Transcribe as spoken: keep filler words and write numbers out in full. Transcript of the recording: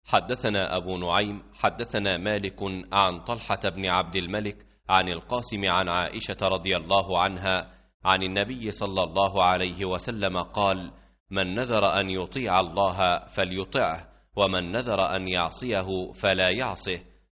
حدثنا أبو نعيم حدثنا مالك عن طلحة بن عبد الملك عن القاسم عن عائشة رضي الله عنها عن النبي صلى الله عليه وسلم قال: من نذر أن يطيع الله فليطعه، ومن نذر أن يعصيه فلا يعصه،